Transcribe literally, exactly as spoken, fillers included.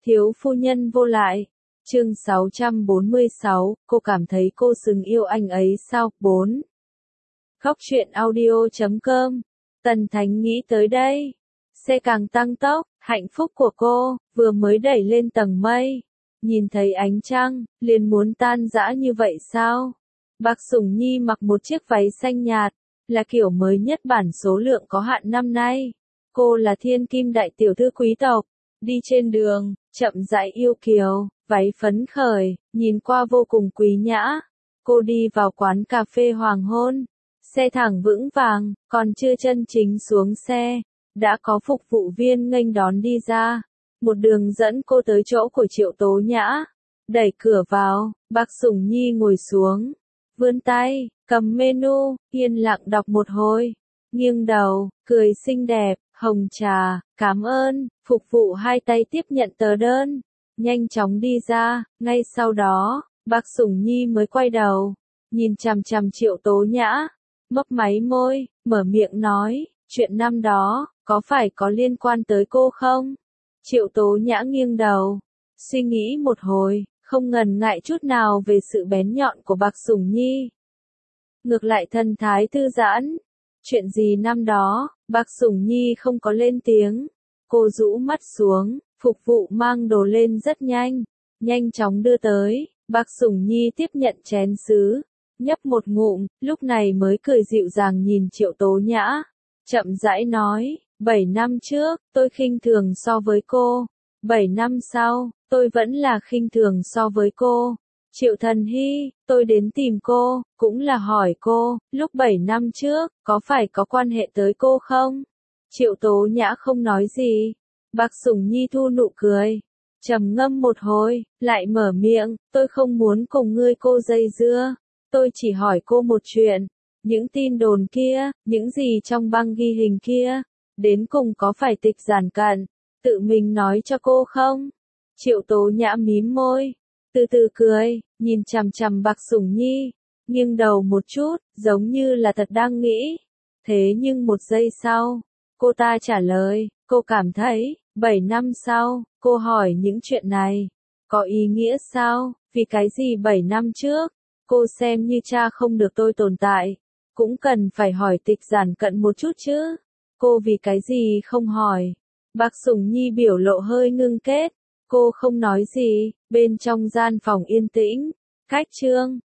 Thiếu phu nhân vô lại. Chương sáu trăm bốn mươi sáu, cô cảm thấy cô xứng yêu anh ấy sao? bốn. Khóc chuyện audio chấm com. Tần Thánh nghĩ tới đây. Xe càng tăng tốc, hạnh phúc của cô, vừa mới đẩy lên tầng mây. Nhìn thấy ánh trăng, liền muốn tan rã như vậy sao? Bạc Sủng Nhi mặc một chiếc váy xanh nhạt, là kiểu mới nhất bản số lượng có hạn năm nay. Cô là thiên kim đại tiểu thư quý tộc, đi trên đường, chậm rãi yêu kiều, váy phấn khởi, nhìn qua vô cùng quý nhã. Cô đi vào quán cà phê hoàng hôn, xe thẳng vững vàng, còn chưa chân chính xuống xe, đã có phục vụ viên nghênh đón đi ra. Một đường dẫn cô tới chỗ của Triệu Tố Nhã, đẩy cửa vào, Bạc Sủng Nhi ngồi xuống, vươn tay, cầm menu, yên lặng đọc một hồi, nghiêng đầu, cười xinh đẹp, hồng trà, cảm ơn, phục vụ hai tay tiếp nhận tờ đơn, nhanh chóng đi ra. Ngay sau đó, Bạc Sủng Nhi mới quay đầu, nhìn chằm chằm Triệu Tố Nhã, mấp máy môi, mở miệng nói, chuyện năm đó, có phải có liên quan tới cô không? Triệu Tố Nhã nghiêng đầu, suy nghĩ một hồi, không ngần ngại chút nào về sự bén nhọn của Bạc Sủng Nhi. Ngược lại thần thái thư giãn. Chuyện gì năm đó? Bạc Sủng Nhi không có lên tiếng. Cô rũ mắt xuống, phục vụ mang đồ lên rất nhanh, nhanh chóng đưa tới. Bạc Sủng Nhi tiếp nhận chén sứ, nhấp một ngụm, lúc này mới cười dịu dàng nhìn Triệu Tố Nhã, chậm rãi nói, bảy năm trước, tôi khinh thường so với cô, bảy năm sau, tôi vẫn là khinh thường so với cô. Triệu Thần Hy, tôi đến tìm cô, cũng là hỏi cô, lúc bảy năm trước, có phải có quan hệ tới cô không? Triệu Tố Nhã không nói gì. Bạc Sủng Nhi thu nụ cười, trầm ngâm một hồi, lại mở miệng, tôi không muốn cùng ngươi cô dây dưa, tôi chỉ hỏi cô một chuyện, những tin đồn kia, những gì trong băng ghi hình kia, đến cùng có phải Tịch Giản Cận tự mình nói cho cô không? Triệu Tố Nhã mím môi, từ từ cười, nhìn chằm chằm Bạc Sủng Nhi, nghiêng đầu một chút, giống như là thật đang nghĩ. Thế nhưng một giây sau, cô ta trả lời, cô cảm thấy, bảy năm sau, cô hỏi những chuyện này, có ý nghĩa sao? Vì cái gì bảy năm trước, cô xem như cha không được tôi tồn tại, cũng cần phải hỏi Tịch Giản Cận một chút chứ. Cô vì cái gì không hỏi? Bạc Sủng Nhi biểu lộ hơi ngưng kết, cô không nói gì. Bên trong gian phòng yên tĩnh, cách trương,